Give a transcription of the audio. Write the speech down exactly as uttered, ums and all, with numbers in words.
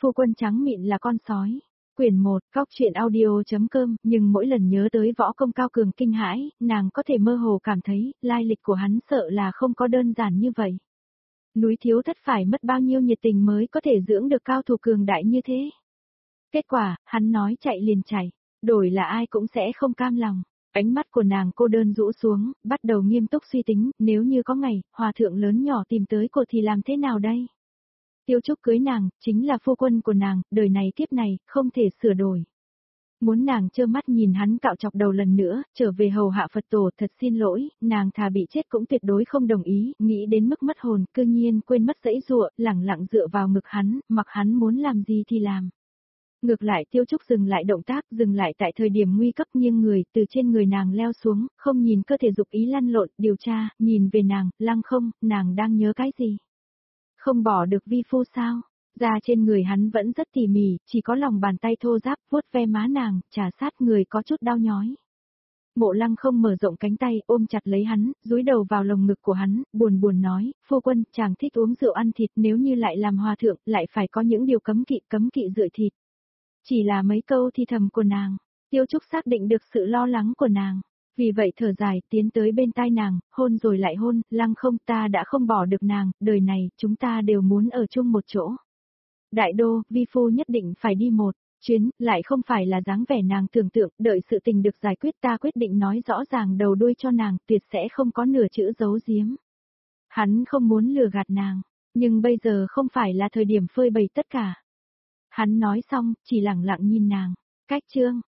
Phu quân trắng mịn là con sói. Quyển một, Cóc truyện audio.com, nhưng mỗi lần nhớ tới võ công cao cường kinh hãi, nàng có thể mơ hồ cảm thấy, lai lịch của hắn sợ là không có đơn giản như vậy. Núi Thiếu Thất phải mất bao nhiêu nhiệt tình mới có thể dưỡng được cao thủ cường đại như thế. Kết quả, hắn nói chạy liền chạy, đổi là ai cũng sẽ không cam lòng. Ánh mắt của nàng cô đơn rũ xuống, bắt đầu nghiêm túc suy tính, nếu như có ngày, hòa thượng lớn nhỏ tìm tới cô thì làm thế nào đây? Tiêu Trúc cưới nàng, chính là phu quân của nàng, đời này kiếp này, không thể sửa đổi. Muốn nàng trơ mắt nhìn hắn cạo chọc đầu lần nữa, trở về hầu hạ Phật tổ, thật xin lỗi, nàng thà bị chết cũng tuyệt đối không đồng ý, nghĩ đến mức mất hồn, cư nhiên quên mất dãy dụa, lẳng lặng dựa vào ngực hắn, mặc hắn muốn làm gì thì làm. Ngược lại Tiêu Trúc dừng lại động tác, dừng lại tại thời điểm nguy cấp nghiêng người, từ trên người nàng leo xuống, không nhìn cơ thể dục ý lăn lộn, điều tra, nhìn về nàng, Lăng không, nàng đang nhớ cái gì? Không bỏ được vi phu sao? Da trên người hắn vẫn rất tỉ mỉ, chỉ có lòng bàn tay thô ráp vuốt ve má nàng, trà sát người có chút đau nhói. Mộ Lăng không mở rộng cánh tay, ôm chặt lấy hắn, dúi đầu vào lồng ngực của hắn, buồn buồn nói, phu quân, chàng thích uống rượu ăn thịt, nếu như lại làm hòa thượng, lại phải có những điều cấm kỵ, cấm kỵ rượu thịt. Chỉ là mấy câu thì thầm của nàng, Tiêu Trúc xác định được sự lo lắng của nàng. Vì vậy thở dài, tiến tới bên tai nàng, hôn rồi lại hôn, Lăng không, ta đã không bỏ được nàng, đời này, chúng ta đều muốn ở chung một chỗ. Đại đô, vi phu nhất định phải đi một chuyến, lại không phải là dáng vẻ nàng tưởng tượng, đợi sự tình được giải quyết ta quyết định nói rõ ràng đầu đuôi cho nàng, tuyệt sẽ không có nửa chữ giấu giếm. Hắn không muốn lừa gạt nàng, nhưng bây giờ không phải là thời điểm phơi bày tất cả. Hắn nói xong, chỉ lặng lặng nhìn nàng, cách chương.